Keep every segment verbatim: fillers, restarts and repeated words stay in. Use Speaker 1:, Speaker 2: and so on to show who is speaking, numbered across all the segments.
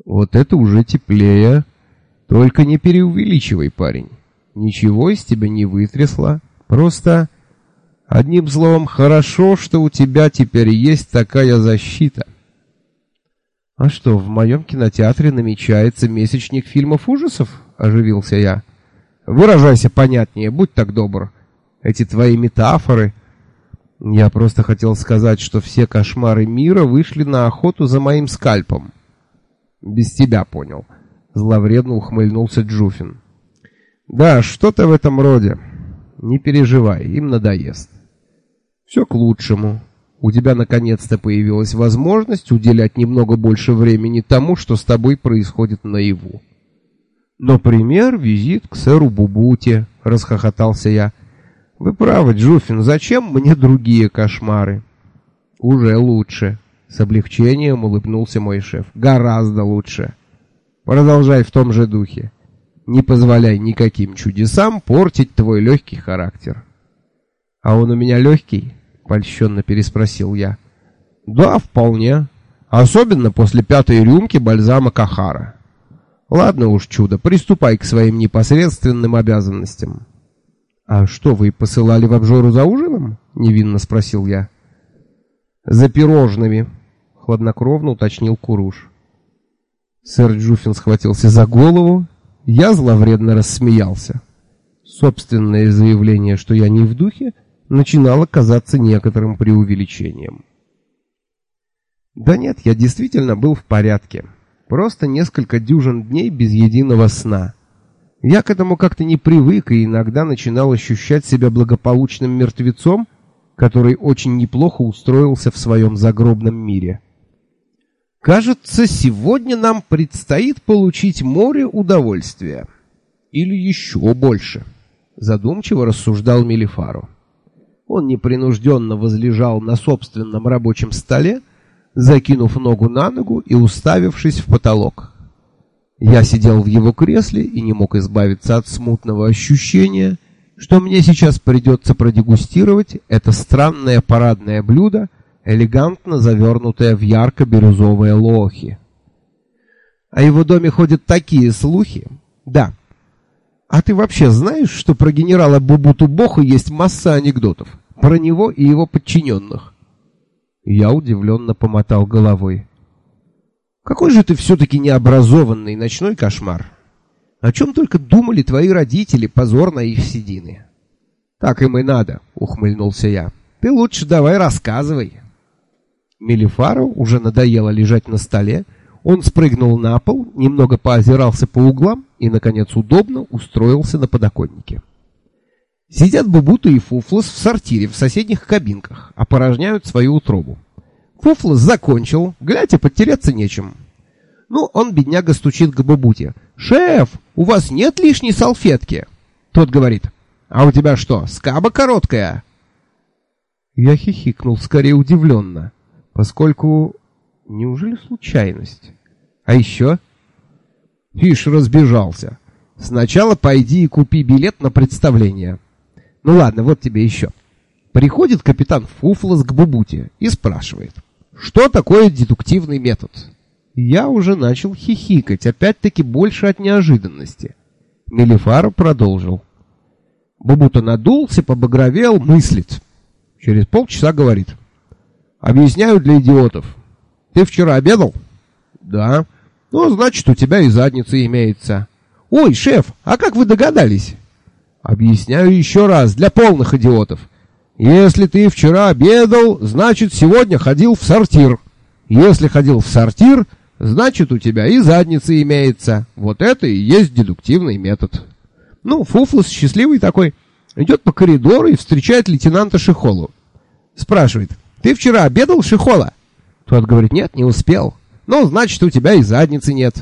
Speaker 1: Вот это уже теплее. Только не преувеличивай, парень. Ничего из тебя не вытрясло. Просто, одним словом, хорошо, что у тебя теперь есть такая защита. А что, в моем кинотеатре намечается месячник фильмов ужасов? Оживился я. Выражайся понятнее, будь так добр. Эти твои метафоры... Я просто хотел сказать, что все кошмары мира вышли на охоту за моим скальпом. Без тебя понял. Зловредно ухмыльнулся Джуфин. Да, что-то в этом роде. Не переживай, им надоест. Все к лучшему. У тебя наконец-то появилась возможность уделять немного больше времени тому, что с тобой происходит наяву. Например, визит к сэру Бубуте, расхохотался я. Вы правы, Джуфин, зачем мне другие кошмары? Уже лучше. С облегчением улыбнулся мой шеф. Гораздо лучше. Продолжай в том же духе. Не позволяй никаким чудесам портить твой легкий характер. А он у меня легкий? Польщенно переспросил я. Да, вполне. Особенно после пятой рюмки бальзама Кахара. Ладно уж, чудо, приступай к своим непосредственным обязанностям. «А что, вы посылали в обжору за ужином?» — невинно спросил я. «За пирожными», — хладнокровно уточнил Куруш. Сэр Джуфин схватился за голову, я зловредно рассмеялся. Собственное заявление, что я не в духе, начинало казаться некоторым преувеличением. Да нет, я действительно был в порядке. Просто несколько дюжин дней без единого сна. Я к этому как-то не привык и иногда начинал ощущать себя благополучным мертвецом, который очень неплохо устроился в своем загробном мире. Кажется, сегодня нам предстоит получить море удовольствия. Или еще больше, задумчиво рассуждал Мелифаро. Он непринужденно возлежал на собственном рабочем столе, закинув ногу на ногу и уставившись в потолок. Я сидел в его кресле и не мог избавиться от смутного ощущения, что мне сейчас придется продегустировать это странное парадное блюдо, элегантно завернутое в ярко-бирюзовые лохи. О его доме ходят такие слухи. Да. А ты вообще знаешь, что про генерала Бубуту-Боху есть масса анекдотов? Про него и его подчиненных? Я удивленно помотал головой. Какой же ты все-таки необразованный ночной кошмар. О чем только думали твои родители, позорно их седины. Так им и надо, ухмыльнулся я. Ты лучше давай рассказывай. Мелифаро уже надоело лежать на столе. Он спрыгнул на пол, немного поозирался по углам и, наконец, удобно устроился на подоконнике. Сидят Бубута и Фуфлос в сортире в соседних кабинках, опорожняют свою утробу. Фуфлос закончил, глядь, и подтереться нечем. Ну, он, бедняга, стучит к Бубуте. «Шеф, у вас нет лишней салфетки?» Тот говорит: «А у тебя что, скаба короткая?» Я хихикнул, скорее удивленно, поскольку... Неужели случайность? А еще? Ишь, разбежался. Сначала пойди и купи билет на представление. Ну ладно, вот тебе еще. Приходит капитан Фуфлос к Бубуте и спрашивает: что такое дедуктивный метод? Я уже начал хихикать, опять-таки больше от неожиданности. Мелифаро продолжил. Бубута надулся, побагровел, мыслит. Через полчаса говорит: объясняю для идиотов. Ты вчера обедал? Да. Ну, значит, у тебя и задница имеется. Ой, шеф, а как вы догадались? Объясняю еще раз, для полных идиотов. Если ты вчера обедал, значит, сегодня ходил в сортир. Если ходил в сортир, значит, у тебя и задница имеется. Вот это и есть дедуктивный метод. Ну, Фуфлос счастливый такой, идет по коридору и встречает лейтенанта Шихолу. Спрашивает: ты вчера обедал, Шихола? Тот говорит: нет, не успел. Ну, значит, у тебя и задницы нет.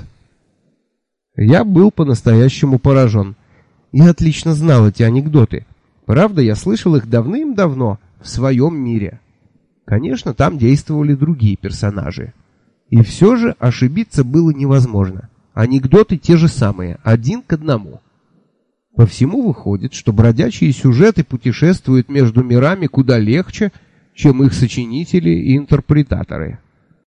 Speaker 1: Я был по-настоящему поражен. Я отлично знал эти анекдоты. Правда, я слышал их давным-давно в своем мире. Конечно, там действовали другие персонажи. И все же ошибиться было невозможно. Анекдоты те же самые, один к одному. По всему выходит, что бродячие сюжеты путешествуют между мирами куда легче, чем их сочинители и интерпретаторы.